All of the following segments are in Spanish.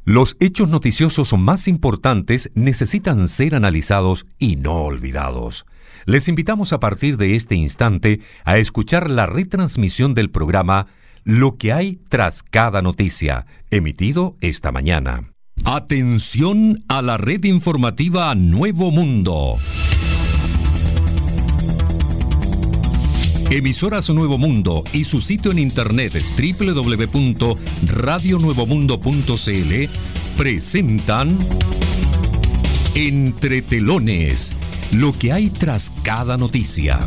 Los hechos noticiosos más importantes necesitan ser analizados y no olvidados. Les invitamos a partir de este instante a escuchar la retransmisión del programa Lo que hay tras cada noticia, emitido esta mañana. Atención a la red informativa Nuevo Mundo. Emisoras Nuevo Mundo y su sitio en internet www.radionuevomundo.cl presentan Entre Telones, lo que hay tras cada noticia.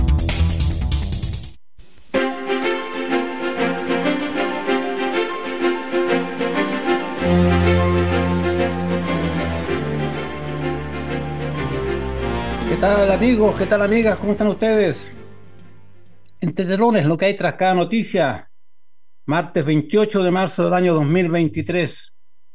¿Qué tal, amigos? ¿Qué tal, amigas? ¿Cómo están ustedes? Entre Telones, lo que hay tras cada noticia. Martes 28 de marzo del año 2023.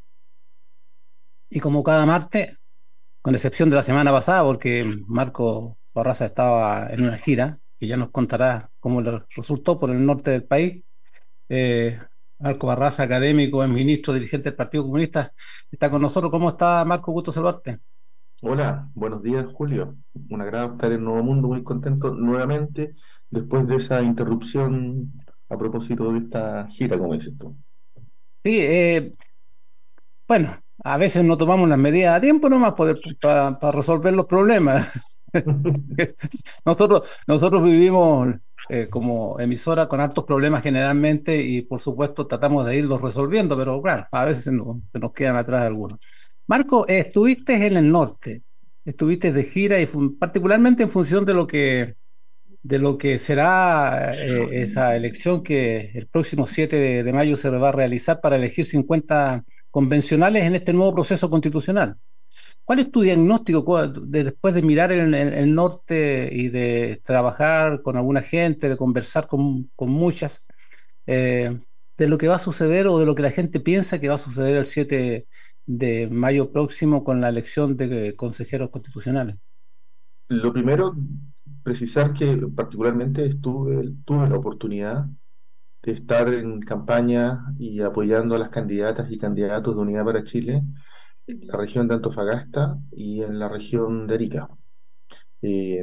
Y como cada martes, con excepción de la semana pasada, porque Marco Barraza estaba en una gira, que ya nos contará cómo le resultó por el norte del país. Eh, Marco Barraza, académico, es ministro, dirigente del Partido Comunista, está con nosotros. ¿Cómo está, Marco? Gusto saludarte. Hola, buenos días, Julio. Un agrado estar en Nuevo Mundo, muy contento nuevamente después de esa interrupción a propósito de esta gira, como dices tú. Sí, bueno, a veces no tomamos las medidas a tiempo nomás para resolver los problemas. Nosotros vivimos como emisora con hartos problemas generalmente y por supuesto tratamos de irlos resolviendo, pero claro, a veces se nos quedan atrás algunos. Marco, estuviste en el norte, estuviste de gira y particularmente en función de lo que será esa elección que el próximo 7 de mayo se va a realizar para elegir 50 convencionales en este nuevo proceso constitucional. ¿Cuál es tu diagnóstico después de mirar el norte y de trabajar con alguna gente, de conversar con muchas, eh, de lo que va a suceder o de lo que la gente piensa que va a suceder el 7 de mayo próximo con la elección de consejeros constitucionales? Lo primero, precisar que particularmente tuve la oportunidad de estar en campaña y apoyando a las candidatas y candidatos de Unidad para Chile en la región de Antofagasta y en la región de Arica. Eh,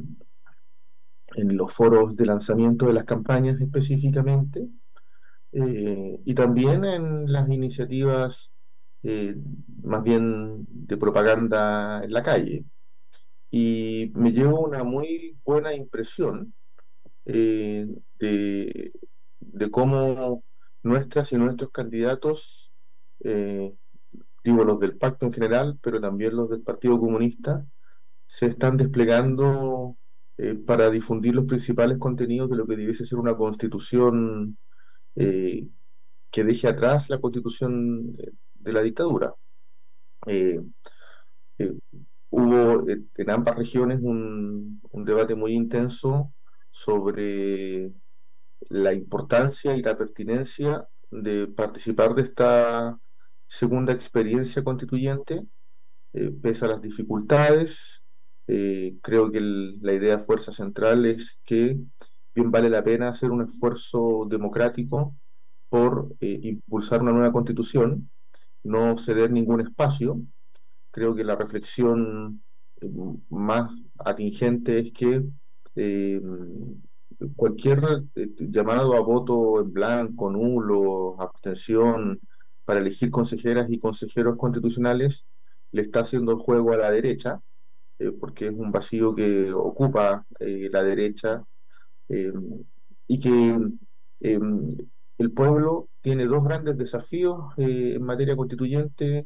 en los foros de lanzamiento de las campañas específicamente, y también en las iniciativas eh, más bien de propaganda en la calle. Y me llevo una muy buena impresión eh, de, de cómo nuestras y nuestros candidatos, eh, digo los del pacto en general, pero también los del Partido Comunista, se están desplegando para difundir los principales contenidos de lo que debiese ser una constitución eh, que deje atrás la constitución de la dictadura. Eh, eh, Hubo en ambas regiones un debate muy intenso sobre la importancia y la pertinencia de participar de esta segunda experiencia constituyente, pese a las dificultades. Creo que la idea fuerza central es que bien vale la pena hacer un esfuerzo democrático por impulsar una nueva constitución, no ceder ningún espacio. Creo que la reflexión más atingente es que eh, cualquier llamado a voto en blanco, nulo, abstención para elegir consejeras y consejeros constitucionales le está haciendo el juego a la derecha, porque es un vacío que ocupa la derecha, eh, y que eh, el pueblo tiene dos grandes desafíos en materia constituyente,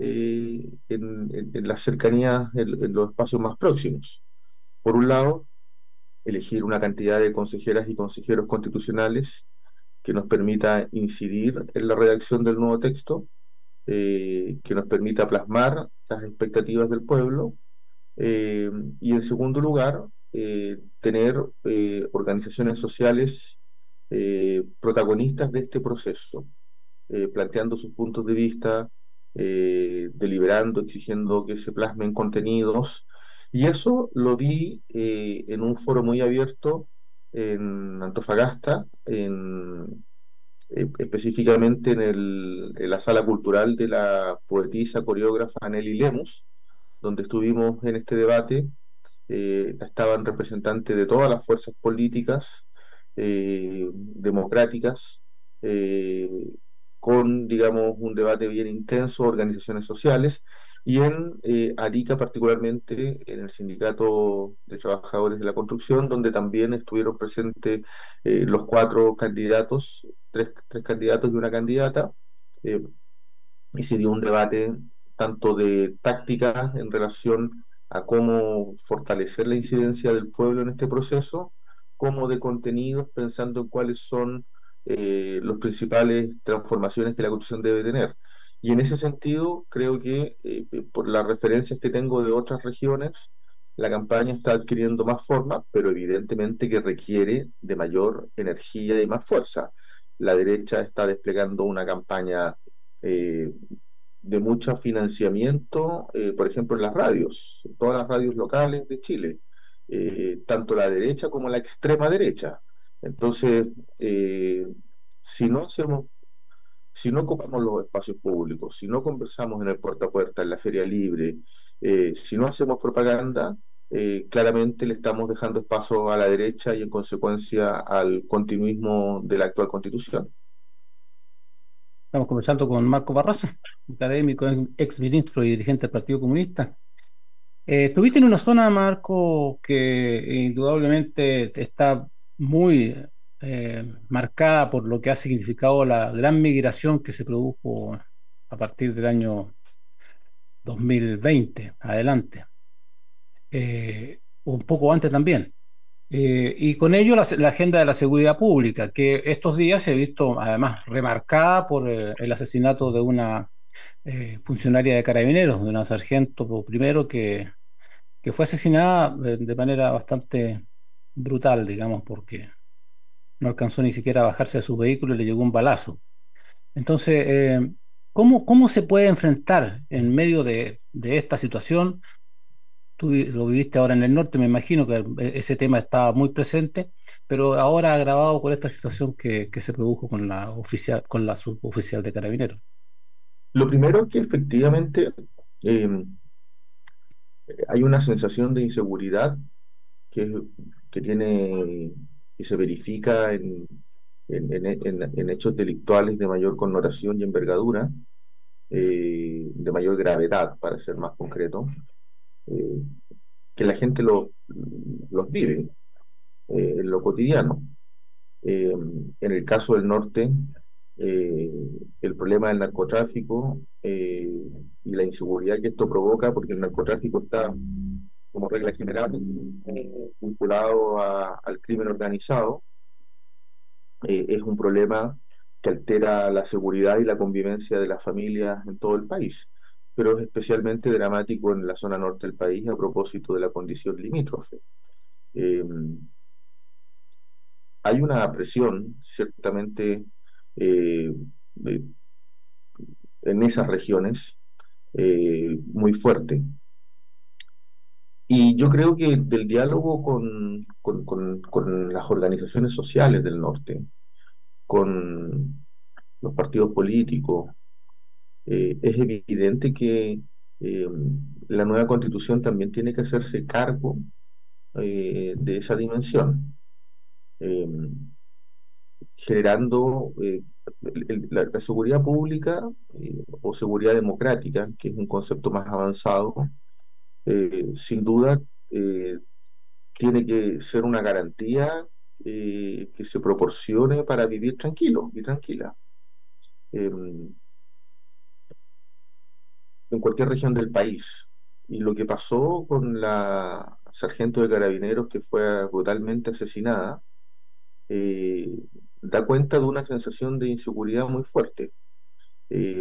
en las cercanías, en los espacios más próximos. Por un lado, elegir una cantidad de consejeras y consejeros constitucionales que nos permita incidir en la redacción del nuevo texto, que nos permita plasmar las expectativas del pueblo, eh, y en segundo lugar, tener organizaciones sociales protagonistas de este proceso, planteando sus puntos de vista, deliberando, exigiendo que se plasmen contenidos. Y eso lo di en un foro muy abierto en Antofagasta, específicamente en la sala cultural de la poetisa coreógrafa Nelly Lemus, donde estuvimos en este debate. Estaban representantes de todas las fuerzas políticas democráticas, eh, con, digamos, un debate bien intenso, organizaciones sociales, y en Arica particularmente, en el Sindicato de Trabajadores de la Construcción, donde también estuvieron presentes los cuatro candidatos, tres candidatos y una candidata, eh, y se dio un debate tanto de táctica en relación a cómo fortalecer la incidencia del pueblo en este proceso, como de contenidos, pensando en cuáles son las principales transformaciones que la Constitución debe tener. Y en ese sentido, creo que por las referencias que tengo de otras regiones, la campaña está adquiriendo más forma, pero evidentemente que requiere de mayor energía y más fuerza. La derecha está desplegando una campaña eh, de mucho financiamiento, por ejemplo, en las radios, en todas las radios locales de Chile, tanto la derecha como la extrema derecha. Entonces, eh, si no hacemos, si no ocupamos los espacios públicos, si no conversamos en el puerta a puerta, en la feria libre, si no hacemos propaganda, claramente le estamos dejando espacio a la derecha y en consecuencia al continuismo de la actual constitución. Estamos conversando con Marco Barraza, académico, ex ministro y dirigente del Partido Comunista. Estuviste en una zona, Marco, que indudablemente está muy marcada por lo que ha significado la gran migración que se produjo a partir del año 2020 adelante, un poco antes también. Y con ello la agenda de la seguridad pública, que estos días se ha visto además remarcada por el asesinato de una funcionaria de Carabineros, de una sargento primero que fue asesinada de manera bastante brutal, digamos, porque no alcanzó ni siquiera a bajarse de su vehículo y le llegó un balazo. Entonces, ¿cómo se puede enfrentar en medio de esta situación? Tú lo viviste ahora en el norte, me imagino que ese tema estaba muy presente, pero ahora agravado por esta situación que se produjo con la oficial, con la suboficial de Carabineros. Lo primero es que efectivamente eh, hay una sensación de inseguridad que, que tiene, que se verifica en hechos delictuales de mayor connotación y envergadura, de mayor gravedad, para ser más concreto, eh, que la gente los vive en lo cotidiano. En el caso del norte, eh, el problema del narcotráfico y la inseguridad que esto provoca, porque el narcotráfico está, como regla general, vinculado al crimen organizado, es un problema que altera la seguridad y la convivencia de las familias en todo el país, pero es especialmente dramático en la zona norte del país a propósito de la condición limítrofe. Eh, Hay una presión, ciertamente, eh, de- en esas regiones muy fuerte. Y yo creo que del diálogo con las organizaciones sociales del norte, con los partidos políticos, es evidente que eh, la nueva constitución también tiene que hacerse cargo de esa dimensión, eh, generando la seguridad pública o seguridad democrática, que es un concepto más avanzado, sin duda eh, tiene que ser una garantía que se proporcione para vivir tranquilo y tranquila. En cualquier región del país. Y lo que pasó con la sargento de carabineros que fue brutalmente asesinada, eh, da cuenta de una sensación de inseguridad muy fuerte. Eh,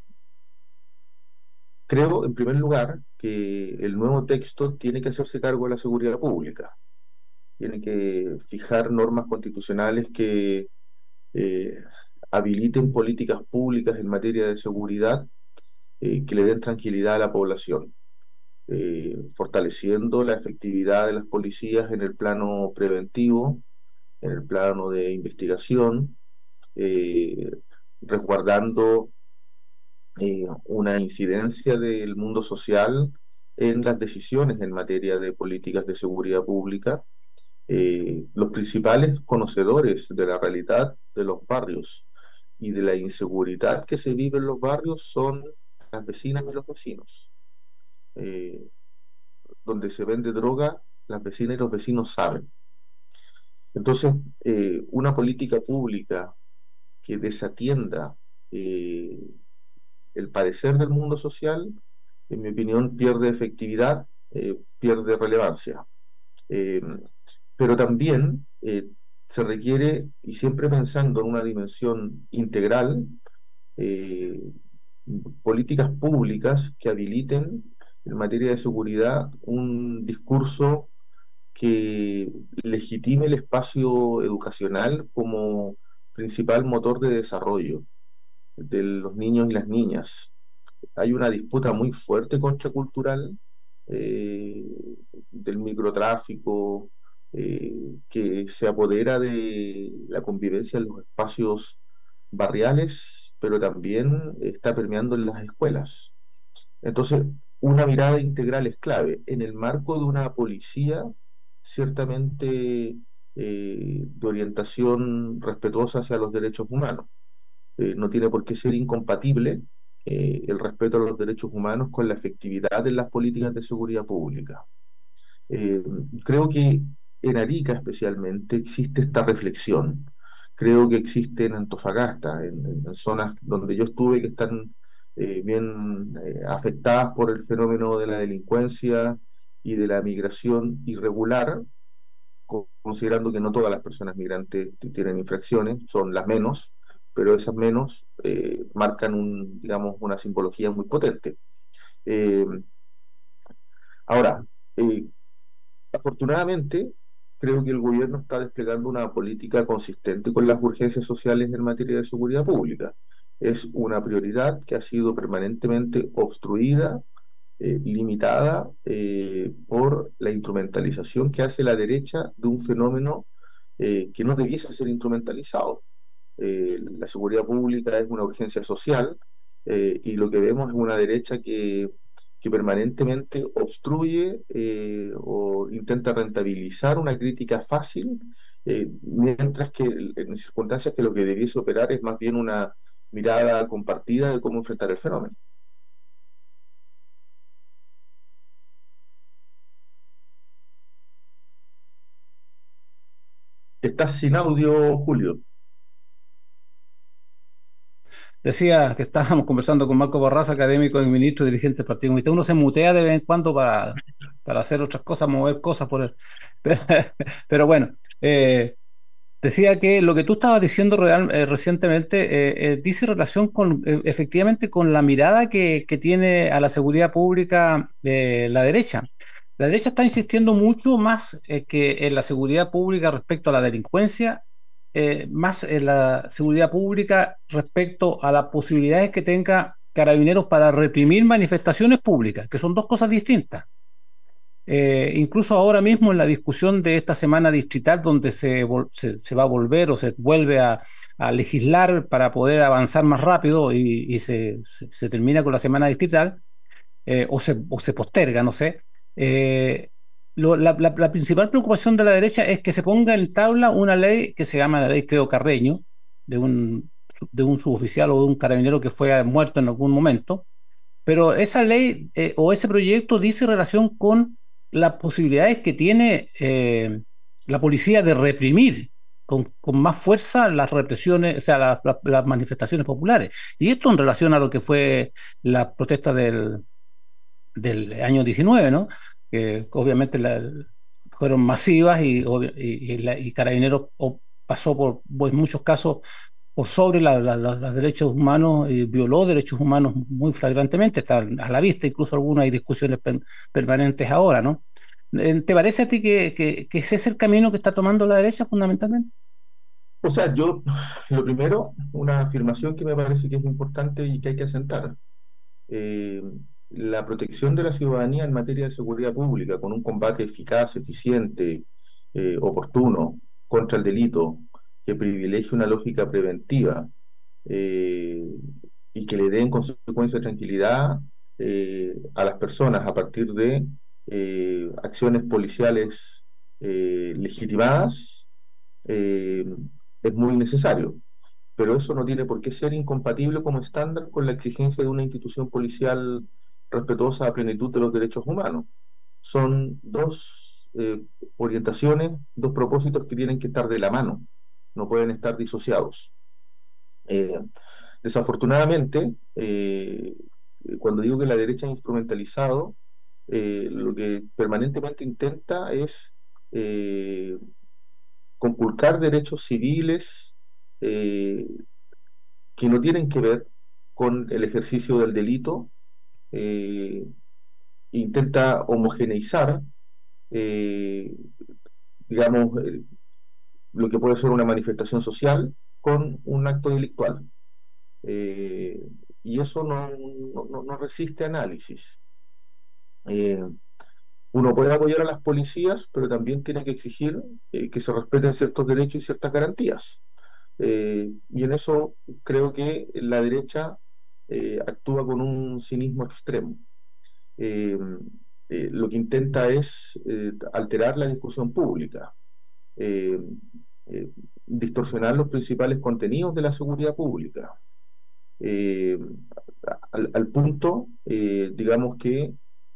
Creo, en primer lugar, que el nuevo texto tiene que hacerse cargo de la seguridad pública, tiene que fijar normas constitucionales que eh, habiliten políticas públicas en materia de seguridad que le den tranquilidad a la población, fortaleciendo la efectividad de las policías en el plano preventivo, en el plano de investigación, eh, resguardando una incidencia del mundo social en las decisiones en materia de políticas de seguridad pública. Los principales conocedores de la realidad de los barrios y de la inseguridad que se vive en los barrios son las vecinas y los vecinos. Eh, Donde se vende droga, las vecinas y los vecinos saben. Entonces, una política pública que desatienda eh, el parecer del mundo social, en mi opinión, pierde efectividad, pierde relevancia. Eh, pero también se requiere, y siempre pensando en una dimensión integral, eh, políticas públicas que habiliten en materia de seguridad un discurso que legitime el espacio educacional como principal motor de desarrollo de los niños y las niñas. Hay una disputa muy fuerte contracultural eh, del microtráfico que se apodera de la convivencia en los espacios barriales, pero también está permeando en las escuelas. Entonces, una mirada integral es clave en el marco de una policía ciertamente de orientación respetuosa hacia los derechos humanos. No tiene por qué ser incompatible el respeto a los derechos humanos con la efectividad de las políticas de seguridad pública. Eh, Creo que en Arica especialmente existe esta reflexión. Creo que existe en Antofagasta, en zonas donde yo estuve que están bien afectadas por el fenómeno de la delincuencia y de la migración irregular, considerando que no todas las personas migrantes tienen infracciones, son las menos, pero esas menos marcan digamos, una simbología muy potente. Eh, Ahora, eh, afortunadamente, creo que el gobierno está desplegando una política consistente con las urgencias sociales en materia de seguridad pública. Es una prioridad que ha sido permanentemente obstruida, limitada por la instrumentalización que hace la derecha de un fenómeno que no debiese ser instrumentalizado. La seguridad pública es una urgencia social y lo que vemos es una derecha que permanentemente obstruye o intenta rentabilizar una crítica fácil, mientras que en circunstancias que lo que debiese operar es más bien una mirada compartida de cómo enfrentar el fenómeno. Estás sin audio, Julio. Decía que estábamos conversando con Marco Barraza, académico y ministro, dirigente del Partido Comunista. Uno se mutea de vez en cuando para hacer otras cosas, mover cosas por él. Pero bueno, decía que lo que tú estabas diciendo recientemente dice relación con efectivamente con la mirada que tiene a la seguridad pública la derecha. La derecha está insistiendo mucho más que en la seguridad pública respecto a la delincuencia, más en la seguridad pública respecto a las posibilidades que tenga Carabineros para reprimir manifestaciones públicas, que son dos cosas distintas. Incluso ahora mismo en la discusión de esta semana distrital, donde se va a volver o se vuelve a legislar para poder avanzar más rápido y se termina con la semana distrital, o se posterga, no sé. La principal preocupación de la derecha es que se ponga en tabla una ley que se llama la ley, creo, Carreño, de un suboficial o de un carabinero que fue muerto en algún momento, pero esa ley o ese proyecto dice relación con las posibilidades que tiene la policía de reprimir con más fuerza las represiones, o sea, las manifestaciones populares. Y esto en relación a lo que fue la protesta del año 19, ¿no? Que obviamente fueron masivas y Carabineros pasó en muchos casos por sobre los derechos humanos y violó derechos humanos muy flagrantemente, está a la vista, incluso algunas hay discusiones permanentes ahora, ¿no? ¿Te parece a ti que ese es el camino que está tomando la derecha fundamentalmente? O sea, yo, lo primero, una afirmación que me parece que es importante y que hay que asentar. Eh, la protección de la ciudadanía en materia de seguridad pública, con un combate eficaz, eficiente, oportuno contra el delito, que privilegie una lógica preventiva eh, y que le dé en consecuencia tranquilidad a las personas a partir de acciones policiales legitimadas, eh, es muy necesario. Pero eso no tiene por qué ser incompatible como estándar con la exigencia de una institución policial respetuosa a plenitud de los derechos humanos. Son dos orientaciones, dos propósitos que tienen que estar de la mano, no pueden estar disociados. Eh, Desafortunadamente, cuando digo que la derecha ha instrumentalizado, lo que permanentemente intenta es eh, conculcar derechos civiles eh, que no tienen que ver con el ejercicio del delito, eh, intenta homogeneizar, eh, digamos, lo que puede ser una manifestación social con un acto delictual. Eh, y eso no resiste análisis. Eh, Uno puede apoyar a las policías, pero también tiene que exigir que se respeten ciertos derechos y ciertas garantías. Y en eso creo que la derecha actúa con un cinismo extremo. Eh, lo que intenta es alterar la discusión pública, eh, eh, distorsionar los principales contenidos de la seguridad pública, eh, al punto, digamos que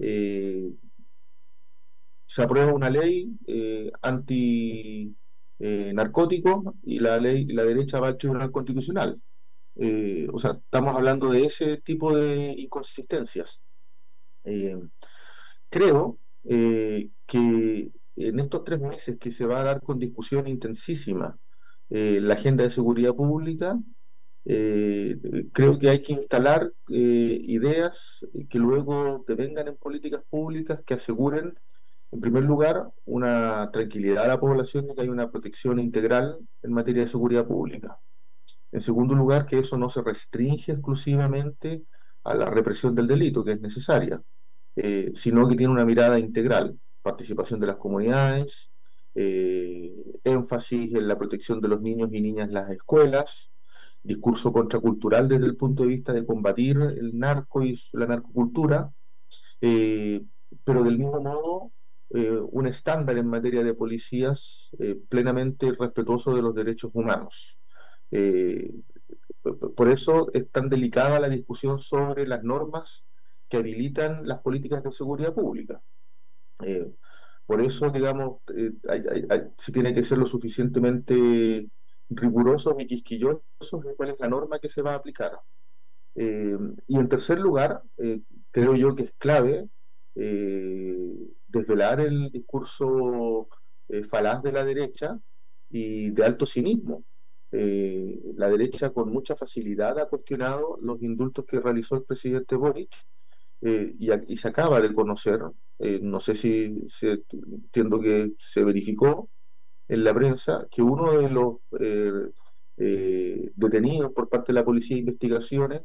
se aprueba una ley anti narcóticos y la derecha va al Tribunal Constitucional. O sea, estamos hablando de ese tipo de inconsistencias. Eh, Creo que en estos 3 meses que se va a dar con discusión intensísima la agenda de seguridad pública, eh, creo que hay que instalar ideas que luego devengan en políticas públicas que aseguren, en primer lugar, una tranquilidad a la población de que hay una protección integral en materia de seguridad pública. En segundo lugar, que eso no se restringe exclusivamente a la represión del delito, que es necesaria, sino que tiene una mirada integral, participación de las comunidades, énfasis en la protección de los niños y niñas en las escuelas, discurso contracultural desde el punto de vista de combatir el narco y la narcocultura, eh, pero del mismo modo un estándar en materia de policías plenamente respetuoso de los derechos humanos. Eh, por eso es tan delicada la discusión sobre las normas que habilitan las políticas de seguridad pública. Eh, por eso, digamos, se tiene que ser lo suficientemente rigurosos y quisquillosos en cuál es la norma que se va a aplicar. Eh, y en tercer lugar, creo yo que es clave desvelar el discurso falaz de la derecha y de alto cinismo. La derecha con mucha facilidad ha cuestionado los indultos que realizó el presidente Boric y se acaba de conocer, no sé si entiendo que se verificó en la prensa, que uno de los detenidos por parte de la Policía de Investigaciones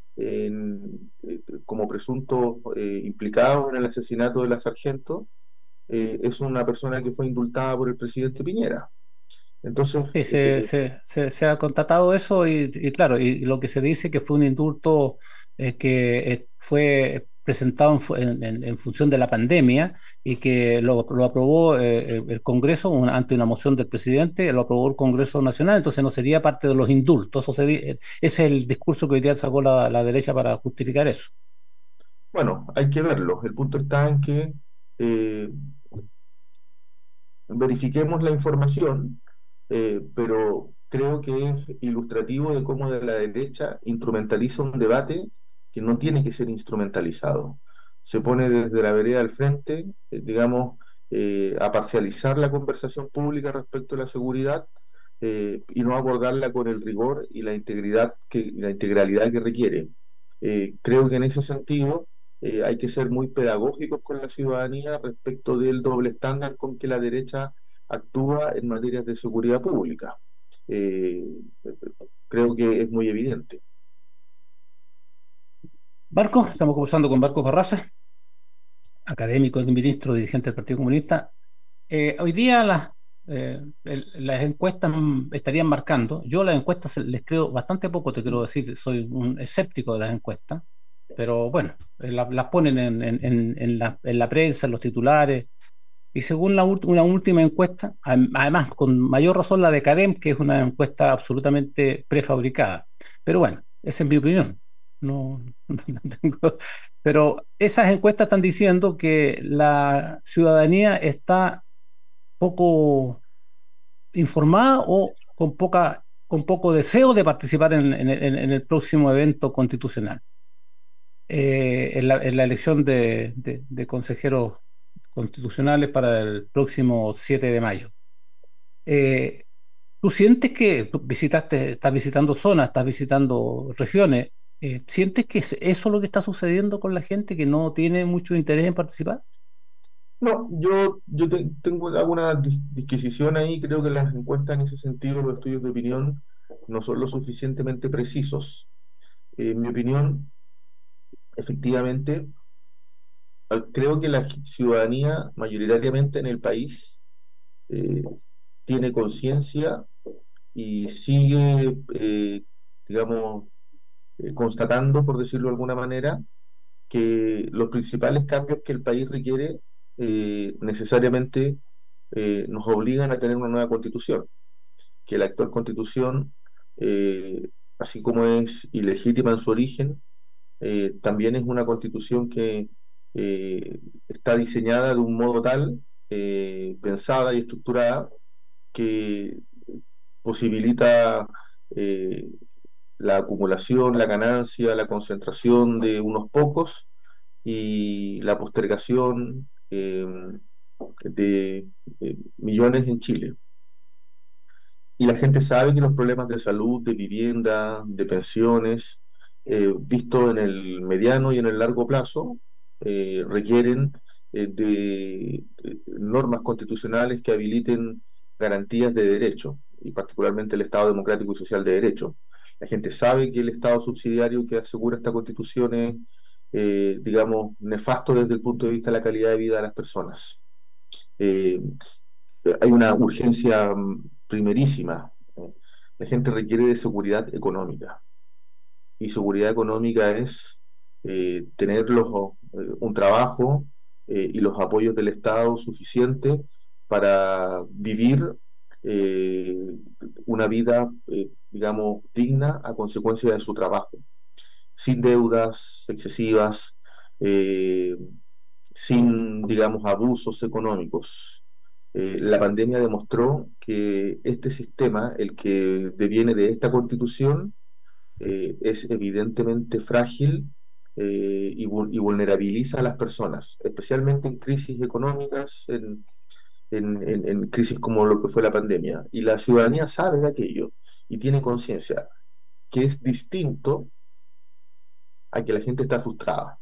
como presunto implicado en el asesinato de la sargento, es una persona que fue indultada por el presidente Piñera. Entonces, Sí, se ha constatado eso y claro, y lo que se dice que fue un indulto que fue presentado en función de la pandemia y que lo aprobó el Congreso ante una moción del presidente, lo aprobó el Congreso Nacional, entonces no sería parte de los indultos. Ese es el discurso que hoy día sacó la derecha para justificar eso. bueno, hay que verlo. El punto está en que eh, verifiquemos la información, pero creo que es ilustrativo de cómo de la derecha instrumentaliza un debate que no tiene que ser instrumentalizado. Se pone desde la vereda al frente, digamos, a parcializar la conversación pública respecto a la seguridad y no abordarla con el rigor y la integralidad que requiere. Creo que en ese sentido hay que ser muy pedagógicos con la ciudadanía respecto del doble estándar con que la derecha actúa en materias de seguridad pública. Eh, Creo que es muy evidente. Barco, estamos conversando con Marcos Barraza, académico, ministro, dirigente del Partido Comunista. Hoy día las encuestas estarían marcando. Yo las encuestas les creo bastante poco, te quiero decir, soy un escéptico de las encuestas, pero bueno, las ponen en la prensa, en los titulares, y según una última encuesta, además con mayor razón la de CADEM, que es una encuesta absolutamente prefabricada. Pero bueno, esa es mi opinión. No, no tengo... Pero esas encuestas están diciendo que la ciudadanía está poco informada o con poco deseo de participar en el próximo evento constitucional, en la elección de consejeros constitucionales para el próximo 7 de mayo. Eh, ¿Tú sientes que tú estás visitando zonas, estás visitando regiones? ¿Sientes que es eso lo que está sucediendo con la gente que no tiene mucho interés en participar? No, tengo alguna disquisición ahí. Creo que las encuestas en ese sentido, los estudios de opinión, no son lo suficientemente precisos. En mi opinión, efectivamente, creo que la ciudadanía mayoritariamente en el país eh, tiene conciencia y sigue, digamos, constatando, por decirlo de alguna manera, que los principales cambios que el país requiere necesariamente nos obligan a tener una nueva constitución, que la actual constitución, eh, así como es ilegítima en su origen, también es una constitución que está diseñada de un modo tal, pensada y estructurada, que posibilita eh, la acumulación, la ganancia, la concentración de unos pocos y la postergación de millones en Chile. Y la gente sabe que los problemas de salud, de vivienda, de pensiones, visto en el mediano y en el largo plazo, requieren de normas constitucionales que habiliten garantías de derecho, y particularmente el Estado democrático y social de derecho. La gente sabe que el Estado subsidiario que asegura esta constitución es, digamos, nefasto desde el punto de vista de la calidad de vida de las personas. Eh, Hay una urgencia primerísima. La gente requiere de seguridad económica. Y seguridad económica es tener un trabajo y los apoyos del Estado suficientes para vivir eh, una vida, digamos, digna a consecuencia de su trabajo, sin deudas excesivas, eh, sin, digamos, abusos económicos. La pandemia demostró que este sistema, el que deviene de esta constitución, es evidentemente frágil y vulnerabiliza a las personas, especialmente en crisis económicas, en crisis como lo que fue la pandemia. Y la ciudadanía sabe de aquello y tiene conciencia, que es distinto a que la gente está frustrada.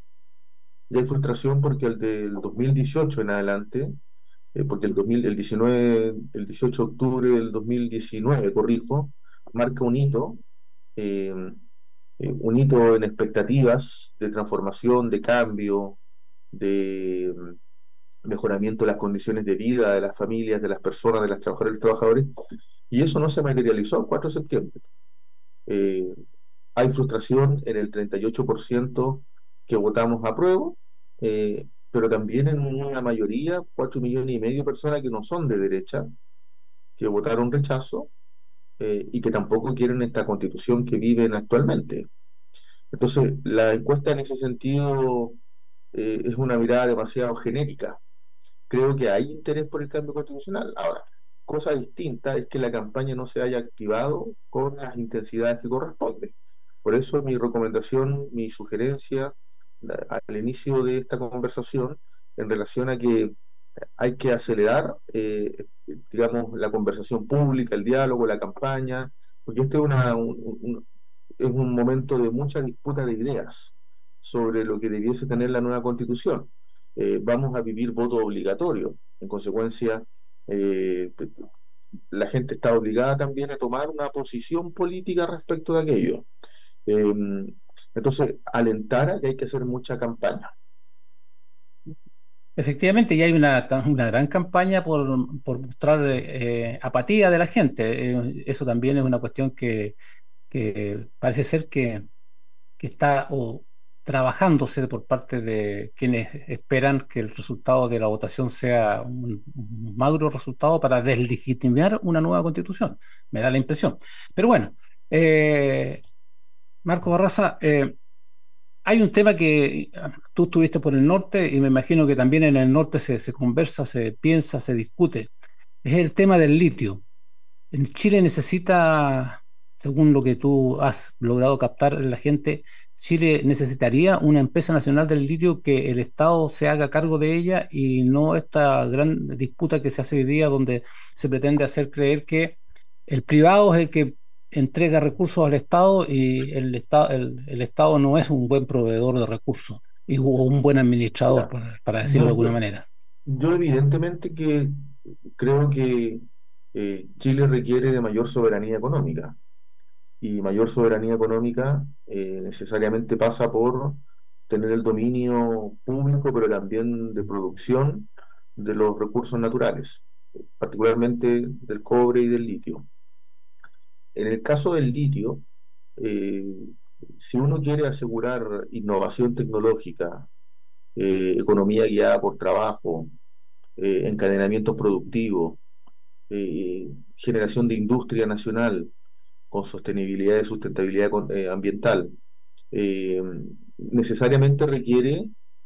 Y hay frustración porque el del 2018 en adelante, porque el 18 de octubre del 2019, corrijo, marca eh, un hito en expectativas de transformación, de cambio, de mejoramiento de las condiciones de vida de las familias, de las personas, de las trabajadoras y los trabajadores, y eso no se materializó el 4 de septiembre. Eh, Hay frustración en el 38% que votamos a prueba, pero también en una mayoría, 4,5 millones de personas que no son de derecha, que votaron rechazo y que tampoco quieren esta constitución que viven actualmente. Entonces, la encuesta en ese sentido es una mirada demasiado genérica. Creo que hay interés por el cambio constitucional. Ahora, cosa distinta es que la campaña no se haya activado con las intensidades que corresponden. Por eso mi recomendación, mi sugerencia al inicio de esta conversación en relación a que hay que acelerar, digamos, la conversación pública, el diálogo, la campaña, porque este es es un momento de mucha disputa de ideas sobre lo que debiese tener la nueva constitución. Vamos a vivir voto obligatorio. En consecuencia, eh, la gente está obligada también a tomar una posición política respecto de aquello. Eh, entonces, alentar a que hay que hacer mucha campaña. Efectivamente, y hay una gran campaña por mostrar apatía de la gente. Eso también es una cuestión que parece ser que está trabajándose por parte de quienes esperan que el resultado de la votación sea un magro resultado para deslegitimar una nueva constitución. Me da la impresión. Pero bueno, eh, Marco Barraza, hay un tema que tú estuviste por el norte y me imagino que también en el norte se conversa, se piensa, se discute. Es el tema del litio. En Chile necesita, según lo que tú has logrado captar en la gente, Chile necesitaría una empresa nacional del litio que el Estado se haga cargo de ella y no esta gran disputa que se hace hoy día donde se pretende hacer creer que el privado es el que entrega recursos al Estado y el Estado no es un buen proveedor de recursos o un buen administrador, Mira, para decirlo de yo, alguna yo, manera. yo evidentemente que creo que Chile requiere de mayor soberanía económica y mayor soberanía económica necesariamente pasa por tener el dominio público, pero también de producción de los recursos naturales, particularmente del cobre y del litio. En el caso del litio, eh, si uno quiere asegurar innovación tecnológica, economía guiada por trabajo, encadenamientos productivos, generación de industria nacional con sostenibilidad y sustentabilidad ambiental, eh, necesariamente requiere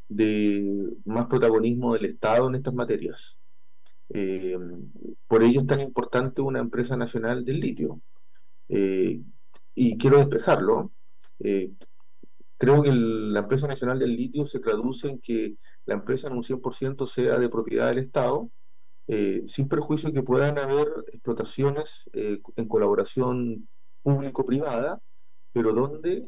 de más protagonismo del Estado en estas materias. Eh, por ello es tan importante una empresa nacional del litio. Eh, y quiero despejarlo. eh, Creo que la empresa nacional del litio se traduce en que la empresa en un 100% sea de propiedad del Estado, sin perjuicio que puedan haber explotaciones en colaboración público-privada, pero donde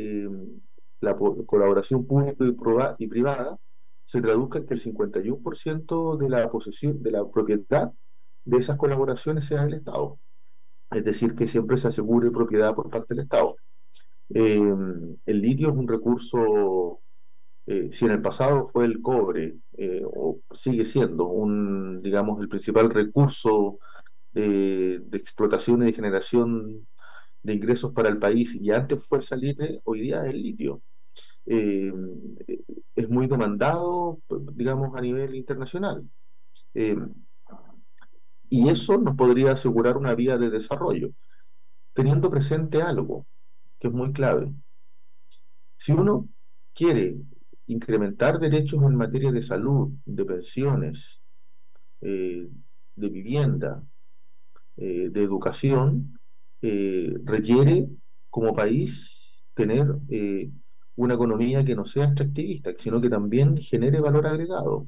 colaboración público y privada se traduzca en que el 51% de la posesión, de la propiedad de esas colaboraciones sea del Estado. Es decir, que siempre se asegure propiedad por parte del Estado. Eh, el litio es un recurso, si en el pasado fue el cobre, o sigue siendo digamos, el principal recurso de explotación y de generación de ingresos para el país, y antes fue el salitre, hoy día es el litio. Eh, es muy demandado, digamos, a nivel internacional. Eh, y eso nos podría asegurar una vía de desarrollo, teniendo presente algo que es muy clave. Si uno quiere incrementar derechos en materia de salud, de pensiones, eh, de vivienda, de educación, requiere como país tener una economía que no sea extractivista, sino que también genere valor agregado.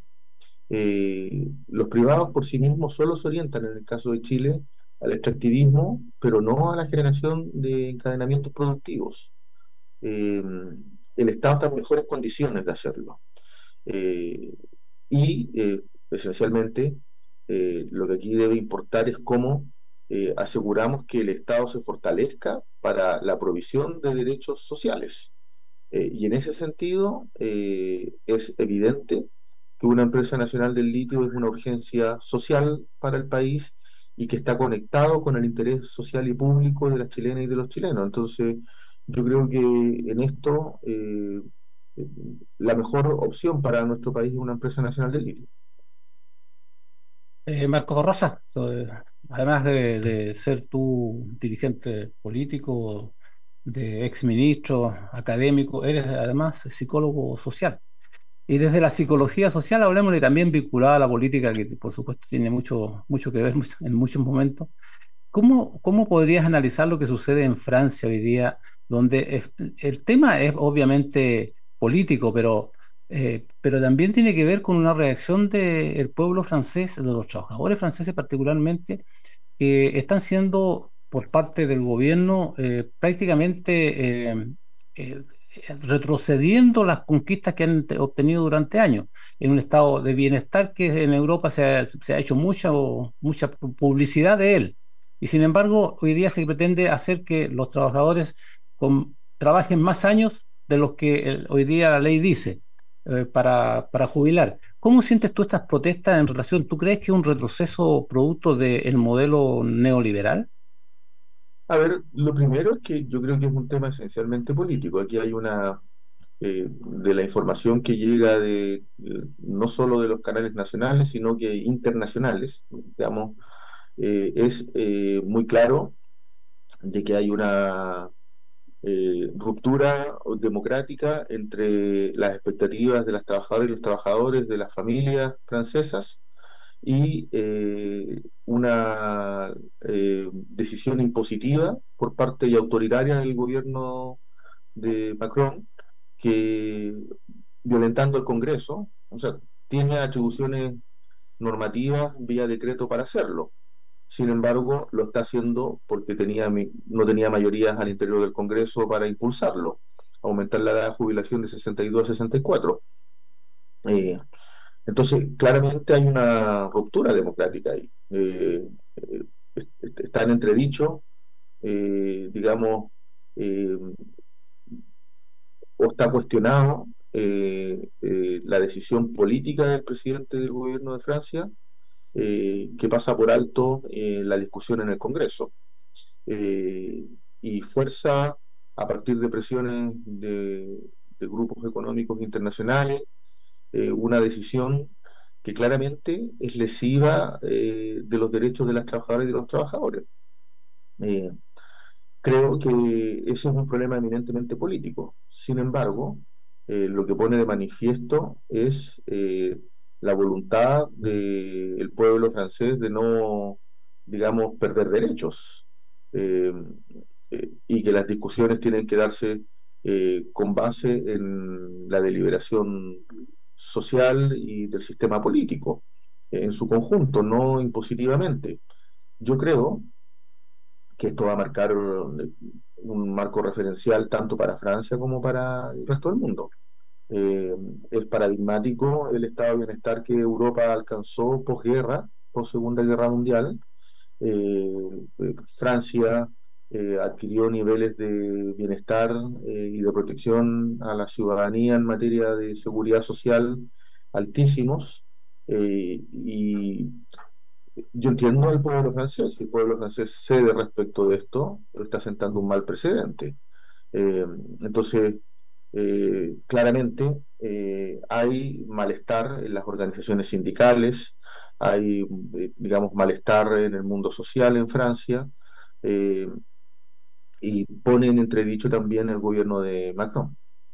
Los privados por sí mismos solo se orientan, en el caso de Chile, al extractivismo, pero no a la generación de encadenamientos productivos. eh, el Estado está en mejores condiciones de hacerlo. Eh, y esencialmente lo que aquí debe importar es cómo aseguramos que el Estado se fortalezca para la provisión de derechos sociales. Y en ese sentido es evidente que una empresa nacional del litio es una urgencia social para el país y que está conectado con el interés social y público de las chilenas y de los chilenos. Entonces, yo creo que en esto eh, la mejor opción para nuestro país es una empresa nacional del litio. Marcos Barraza, además de ser tú dirigente político, de exministro, académico, eres además psicólogo social. Y desde la psicología social, hablemosle también vinculada a la política, que por supuesto tiene mucho que ver en muchos momentos. ¿Cómo podrías analizar lo que sucede en Francia hoy día, donde el tema es obviamente político, pero también tiene que ver con una reacción del pueblo francés, de los trabajadores franceses particularmente, que están siendo por parte del gobierno prácticamente eh, retrocediendo las conquistas que han obtenido durante años, en un estado de bienestar que en Europa se ha hecho mucha publicidad de él. Y sin embargo, hoy día se pretende hacer que los trabajadores trabajen más años de los que hoy día la ley dice para jubilar. ¿Cómo sientes tú estas protestas en relación? ¿Tú crees que es un retroceso producto del modelo neoliberal? A ver, lo primero es que yo creo que es un tema esencialmente político. Aquí hay de la información que llega no solo de los canales nacionales, sino que internacionales, digamos, es muy claro de que hay una ruptura democrática entre las expectativas de las trabajadoras y los trabajadores de las familias francesas y una decisión impositiva por parte y autoritaria del gobierno de Macron, que violentando el Congreso, o sea, tiene atribuciones normativas vía decreto para hacerlo. Sin embargo, lo está haciendo porque no tenía mayorías al interior del Congreso para impulsarlo, aumentar la edad de jubilación de 62 a 64. Eh, entonces, claramente hay una ruptura democrática ahí. Está en entredicho, digamos, o está cuestionado la decisión política del presidente del gobierno de Francia, que pasa por alto la discusión en el Congreso y fuerza a partir de presiones de grupos económicos internacionales una decisión que claramente es lesiva de los derechos de las trabajadoras y de los trabajadores. Eh, Creo que ese es un problema eminentemente político. Sin embargo, lo que pone de manifiesto es la voluntad del pueblo francés de no, digamos, perder derechos, eh, y que las discusiones tienen que darse con base en la deliberación social y del sistema político, en su conjunto, no impositivamente. Yo creo que esto va a marcar un marco referencial tanto para Francia como para el resto del mundo. Eh, es paradigmático el estado de bienestar que Europa alcanzó posguerra, post Segunda Guerra Mundial. Francia adquirió niveles de bienestar y de protección a la ciudadanía en materia de seguridad social altísimos, y yo entiendo al pueblo francés. Si el pueblo francés cede respecto de esto, está sentando un mal precedente. Entonces, claramente hay malestar en las organizaciones sindicales, hay, digamos, malestar en el mundo social en Francia, eh, y pone en entredicho también el gobierno de Macron.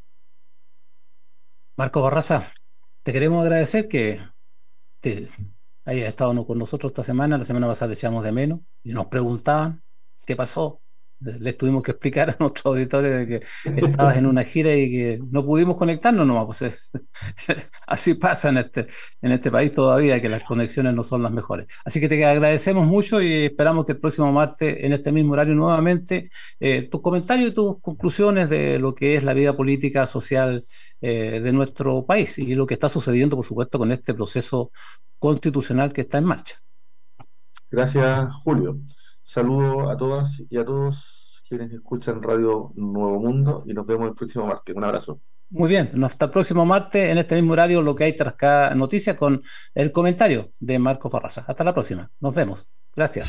Marco Barraza, te queremos agradecer que te hayas estado con nosotros esta semana. La semana pasada te echamos de menos y nos preguntaban qué pasó. Les tuvimos que explicar a nuestros auditores de que estabas en una gira y que no pudimos conectarnos nomás. Pues así pasa en este país todavía, que las conexiones no son las mejores. Así que te agradecemos mucho y esperamos que el próximo martes, en este mismo horario, nuevamente, tus comentarios y tus conclusiones de lo que es la vida política, social de nuestro país y lo que está sucediendo, por supuesto, con este proceso constitucional que está en marcha. Gracias, Julio. Saludo a todas y a todos quienes escuchan Radio Nuevo Mundo y nos vemos el próximo martes. Un abrazo. Muy bien, hasta el próximo martes en este mismo horario, lo que hay tras cada noticia, con el comentario de Marco Barraza. Hasta la próxima, nos vemos. Gracias.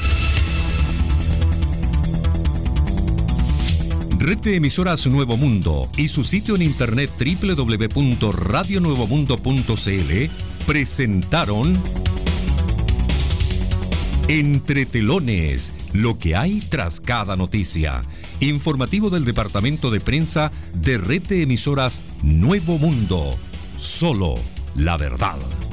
Red de Emisoras Nuevo Mundo y su sitio en internet www.radionuevomundo.cl presentaron Entre Telones, lo que hay tras cada noticia. Informativo del Departamento de Prensa de Red de Emisoras Nuevo Mundo. Solo la verdad.